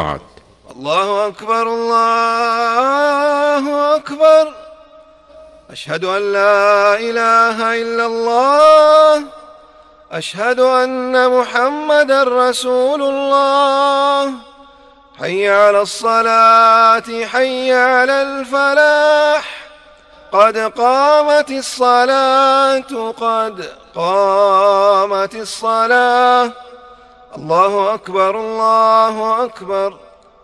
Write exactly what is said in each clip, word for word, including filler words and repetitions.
بعد. الله أكبر الله أكبر، أشهد أن لا إله إلا الله، أشهد أن محمدا رسول الله. حي على الصلاة حي على الفلاح، قد قامت الصلاة قد قامت الصلاة. الله أكبر الله أكبر،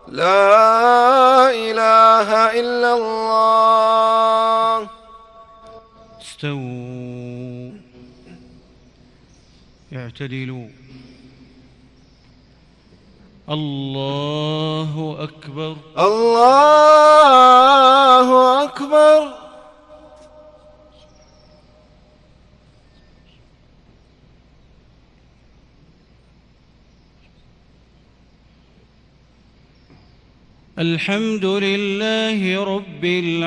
لا إله إلا الله. استووا، اعتدلوا. الله أكبر الله أكبر. الحمد لله رب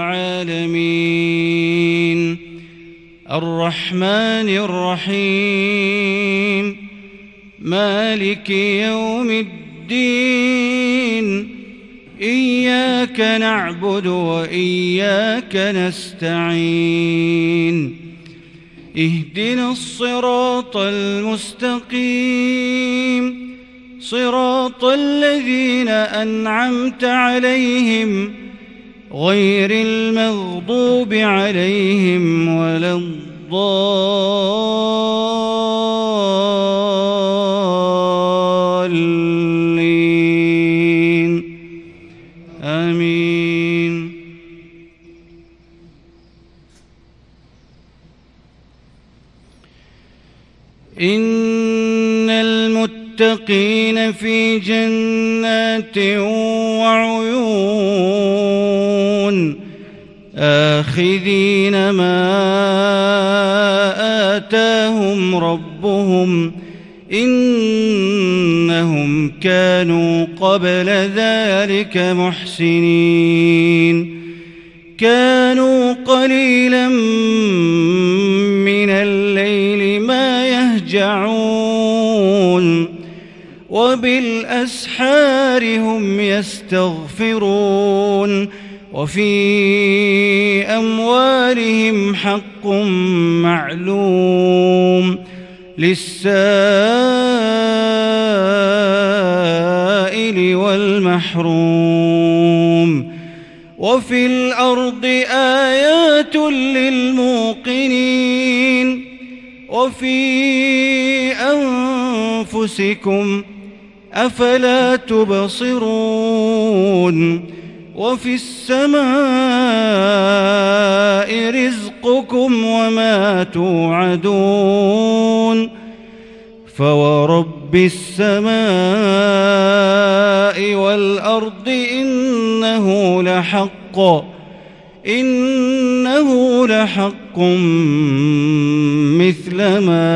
العالمين، الرحمن الرحيم، مالك يوم الدين. إياك نعبد وإياك نستعين، اهدنا الصراط المستقيم، صراط الذين أنعمت عليهم غير المغضوب عليهم ولا الضالين، آمين. إن المتقين في جنات وعيون، آخذين ما آتاهم ربهم، إنهم كانوا قبل ذلك محسنين. كانوا قليلا من الليل ما يهجعون، وبالأسحار هم يستغفرون. وفي أموالهم حق معلوم للسائل والمحروم. وفي الأرض آيات للموقنين، وفي أنفسكم أفلا تبصرون. وفي السماء رزقكم وما توعدون. فورب السماء والأرض إنه لحق إنه لحق مثل ما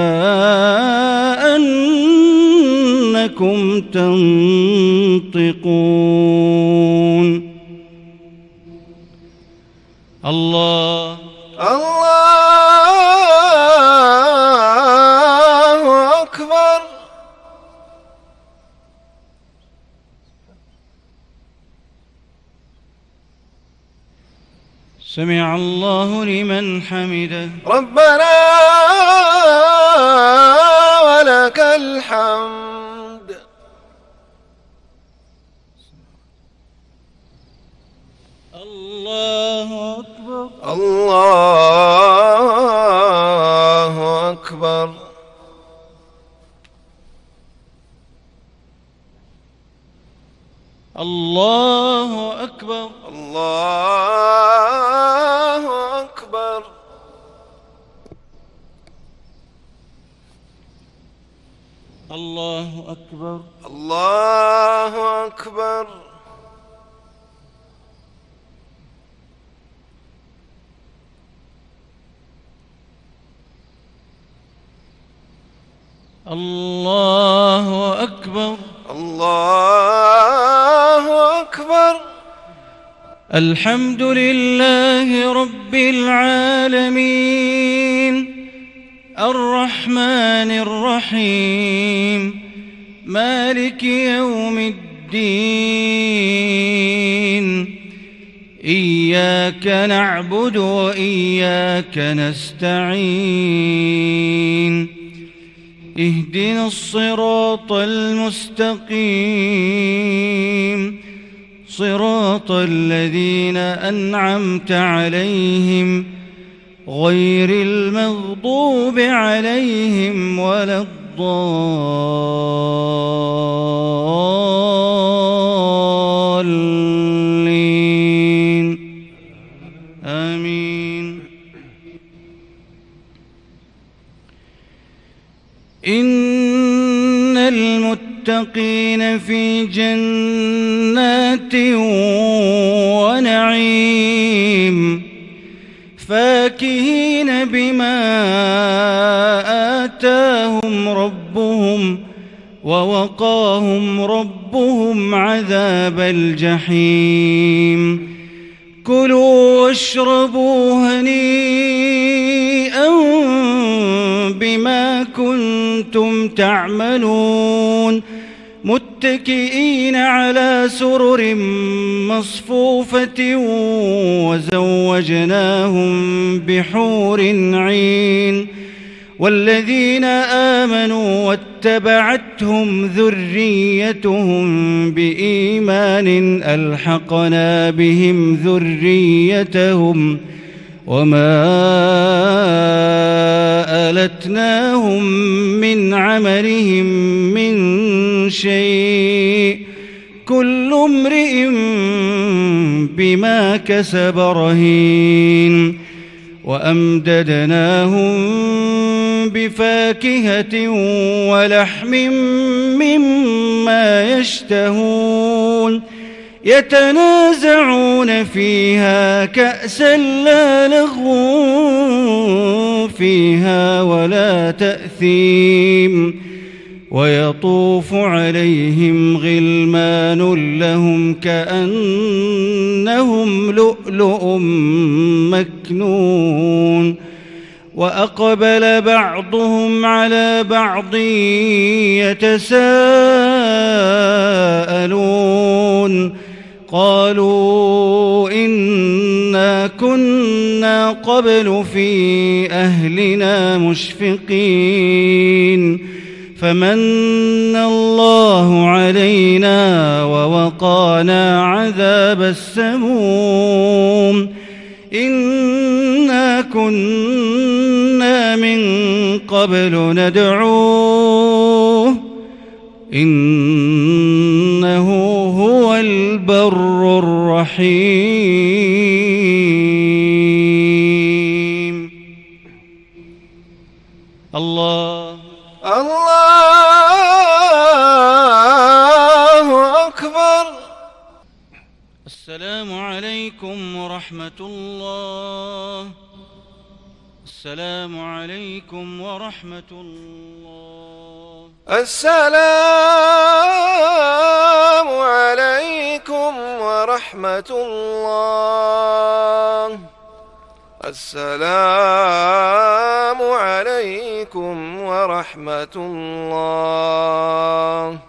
أنكم تنطقون. الله الله أكبر. سمع الله لمن حمده. ربنا ولك الحمد. الله أكبر الله أكبر. الله أكبر الله أكبر. الله أكبر الله أكبر. الله أكبر الله أكبر. الحمد لله رب العالمين، الرحمن الرحيم، مالك يوم الدين. الدين إياك نعبد وإياك نستعين اهدنا الصراط المستقيم صراط الذين أنعمت عليهم غير المغضوب عليهم ولا الضالين آمين. إن المتقين في جنات ونعيم فاكهين بما آتاهم ربهم ووقاهم ربهم عذاب الجحيم كلوا واشربوا هنيئا بما كنتم تعملون متكئين على سرر مصفوفة وزوجناهم بحور عين والذين آمنوا واتبعتهم ذريتهم بإيمان ألحقنا بهم ذريتهم وما ألتناهم من عملهم من شيء كل امرئ بما كسب رهين وأمددناهم بفاكهة ولحم مما يشتهون يتنازعون فيها كأسا لا لغو فيها ولا تأثيم ويطوف عليهم غلمان لهم كأنهم لؤلؤ مكنون وأقبل بعضهم على بعض يتساءلون قالوا إنا كنا قبل في أهلنا مشفقين فمن الله علينا ووقانا عذاب السموم إنا كنا من قبل ندعوه إنه هو البر الرحيم. الله الله أكبر. السلام عليكم ورحمة الله. السلام عليكم ورحمة الله. السلام عليكم ورحمة الله. السلام عليكم ورحمة الله.